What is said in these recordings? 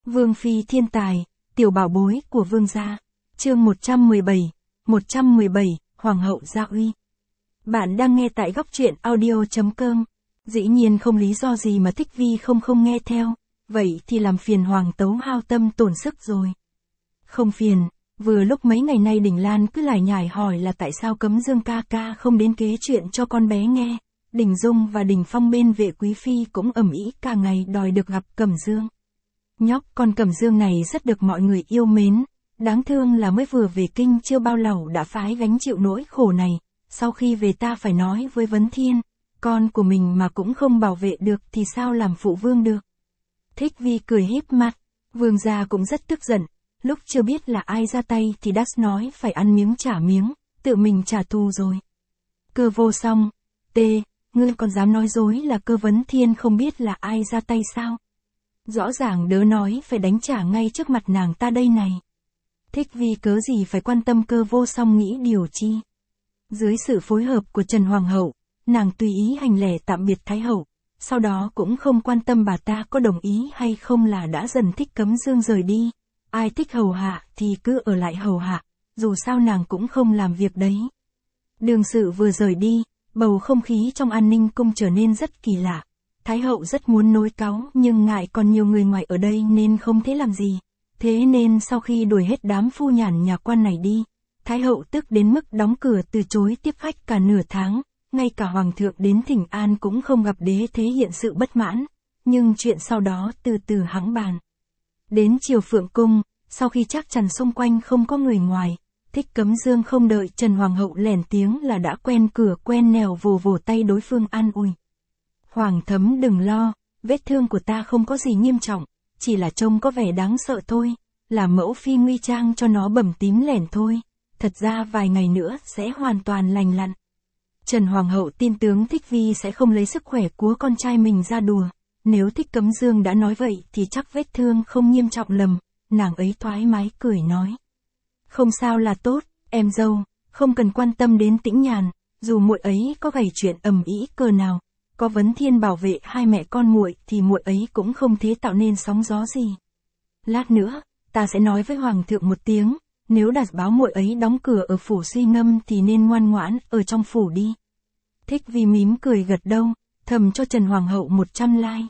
Vương phi thiên tài, tiểu bảo bối của vương gia. Chương 117, Hoàng hậu Gia Uy. Bạn đang nghe tại góc truyện audio.com. Dĩ nhiên không lý do gì mà Thích Vi không nghe theo, vậy thì làm phiền Hoàng tấu hao tâm tổn sức rồi. Không phiền, vừa lúc mấy ngày nay Đình Lan cứ lải nhải hỏi là tại sao Cấm Dương ca ca không đến kể chuyện cho con bé nghe. Đình Dung và Đình Phong bên vệ quý phi cũng ầm ĩ cả ngày đòi được gặp Cẩm Dương. Nhóc con Cẩm Dương này rất được mọi người yêu mến, đáng thương là mới vừa về kinh chưa bao lâu đã phải gánh chịu nỗi khổ này, sau khi về ta phải nói với Vấn Thiên, con của mình mà cũng không bảo vệ được thì sao làm phụ vương được. Thích Vi cười híp mắt, vương gia cũng rất tức giận, lúc chưa biết là ai ra tay thì đã nói phải ăn miếng trả miếng, tự mình trả thù rồi. Cơ Vô Song, ngươi còn dám nói dối là Cơ Vấn Thiên không biết là ai ra tay sao? Rõ ràng đớ nói phải đánh trả ngay trước mặt nàng ta đây này. Thích Vi cớ gì phải quan tâm Cơ Vô Song nghĩ điều chi. Dưới sự phối hợp của Trần Hoàng hậu, nàng tùy ý hành lễ tạm biệt Thái hậu, sau đó cũng không quan tâm bà ta có đồng ý hay không là đã dần thích Cấm Dương rời đi. Ai thích hầu hạ thì cứ ở lại hầu hạ, dù sao nàng cũng không làm việc đấy. Đường sự vừa rời đi, bầu không khí trong An Ninh cung trở nên rất kỳ lạ. Thái hậu rất muốn nối cáu nhưng ngại còn nhiều người ngoài ở đây nên không thể làm gì. Thế nên sau khi đuổi hết đám phu nhàn nhà quan này đi, Thái hậu tức đến mức đóng cửa từ chối tiếp khách cả nửa tháng, ngay cả hoàng thượng đến thỉnh an cũng không gặp đế thể hiện sự bất mãn, nhưng chuyện sau đó từ từ hẵng bàn. Đến chiều Phượng cung, sau khi chắc chắn xung quanh không có người ngoài, Thích Cấm Dương không đợi Trần Hoàng hậu lèn tiếng là đã quen cửa quen nẻo vồ tay đối phương an ủi. Hoàng thấm đừng lo, vết thương của ta không có gì nghiêm trọng, chỉ là trông có vẻ đáng sợ thôi, là mẫu phi nguy trang cho nó bầm tím lẻn thôi, thật ra vài ngày nữa sẽ hoàn toàn lành lặn. Trần Hoàng hậu tin tướng Thích Vi sẽ không lấy sức khỏe của con trai mình ra đùa, nếu Thích Cấm Dương đã nói vậy thì chắc vết thương không nghiêm trọng lầm, nàng ấy thoải mái cười nói. Không sao là tốt, em dâu, không cần quan tâm đến Tĩnh Nhàn, dù muội ấy có gảy chuyện ầm ĩ cờ nào. Có Vấn Thiên bảo vệ hai mẹ con muội thì muội ấy cũng không thế tạo nên sóng gió gì. Lát nữa, ta sẽ nói với hoàng thượng một tiếng, nếu đạt báo muội ấy đóng cửa ở phủ Suy Ngâm thì nên ngoan ngoãn ở trong phủ đi. Thích Vi mím cười gật đầu, thầm cho Trần Hoàng hậu 100 like.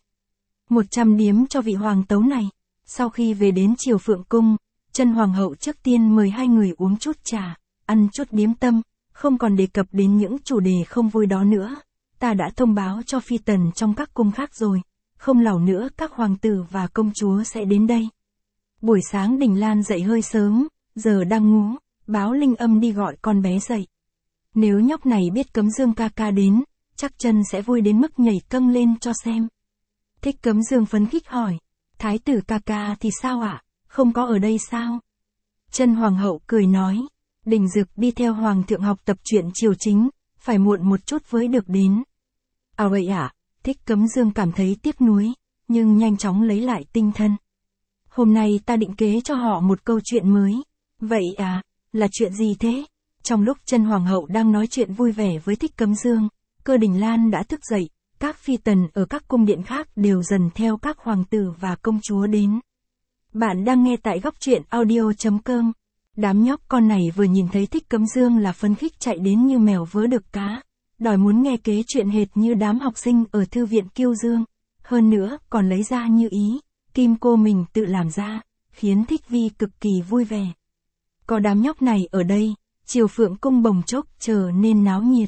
100 điếm cho vị hoàng tấu này. Sau khi về đến triều Phượng cung, Trần Hoàng hậu trước tiên mời hai người uống chút trà, ăn chút điếm tâm, không còn đề cập đến những chủ đề không vui đó nữa. Ta đã thông báo cho phi tần trong các cung khác rồi, không lâu nữa các hoàng tử và công chúa sẽ đến đây. Buổi sáng Đình Lan dậy hơi sớm, giờ đang ngủ, báo Linh Âm đi gọi con bé dậy. Nếu nhóc này biết Cấm Dương ca ca đến, chắc chân sẽ vui đến mức nhảy câng lên cho xem. Thích Cấm Dương phấn khích hỏi, Thái tử ca ca thì sao ạ, không có ở đây sao? Trần Hoàng hậu cười nói, Đình Dực đi theo hoàng thượng học tập chuyện triều chính, phải muộn một chút với được đến. À vậy ạ, Thích Cấm Dương cảm thấy tiếc nuối, nhưng nhanh chóng lấy lại tinh thần. Hôm nay ta định kể cho họ một câu chuyện mới. Vậy à, là chuyện gì thế? Trong lúc Trần Hoàng hậu đang nói chuyện vui vẻ với Thích Cấm Dương, Cơ Đình Lan đã thức dậy, các phi tần ở các cung điện khác đều dần theo các hoàng tử và công chúa đến. Bạn đang nghe tại góc truyện audio.com. Đám nhóc con này vừa nhìn thấy Thích Cấm Dương là phấn khích chạy đến như mèo vớ được cá, đòi muốn nghe kế chuyện hệt như đám học sinh ở thư viện Kiêu Dương, hơn nữa còn lấy ra như ý, kim cô mình tự làm ra, khiến Thích Vi cực kỳ vui vẻ. Có đám nhóc này ở đây, triều Phượng cung bồng chốc trở nên náo nhiệt.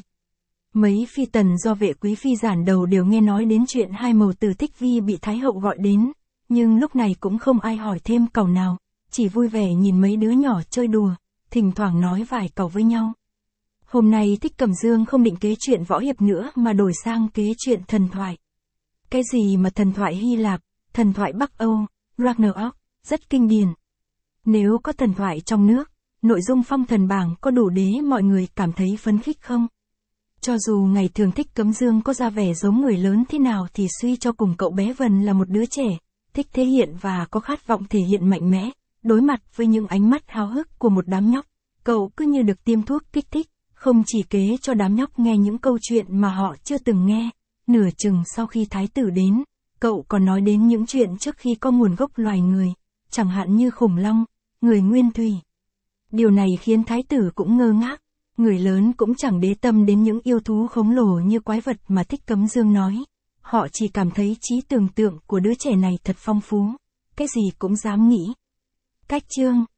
Mấy phi tần do vệ quý phi giản đầu đều nghe nói đến chuyện hai mầu tử Thích Vi bị Thái hậu gọi đến, nhưng lúc này cũng không ai hỏi thêm câu nào, chỉ vui vẻ nhìn mấy đứa nhỏ chơi đùa, thỉnh thoảng nói vài câu với nhau. Hôm nay Thích Cẩm Dương không định kể chuyện võ hiệp nữa mà đổi sang kể chuyện thần thoại. Cái gì mà thần thoại Hy Lạp, thần thoại Bắc Âu, Ragnarok, rất kinh điển. Nếu có thần thoại trong nước, nội dung phong thần bảng có đủ để mọi người cảm thấy phấn khích không? Cho dù ngày thường Thích Cấm Dương có ra vẻ giống người lớn thế nào thì suy cho cùng cậu bé Vân là một đứa trẻ, thích thể hiện và có khát vọng thể hiện mạnh mẽ, đối mặt với những ánh mắt háo hức của một đám nhóc, cậu cứ như được tiêm thuốc kích thích, không chỉ kể cho đám nhóc nghe những câu chuyện mà họ chưa từng nghe, nửa chừng sau khi thái tử đến, cậu còn nói đến những chuyện trước khi có nguồn gốc loài người, chẳng hạn như khủng long, người nguyên thủy. Điều này khiến thái tử cũng ngơ ngác, người lớn cũng chẳng để tâm đến những yêu thú khổng lồ như quái vật mà Thích Cấm Dương nói. Họ chỉ cảm thấy trí tưởng tượng của đứa trẻ này thật phong phú, cái gì cũng dám nghĩ. Cách chương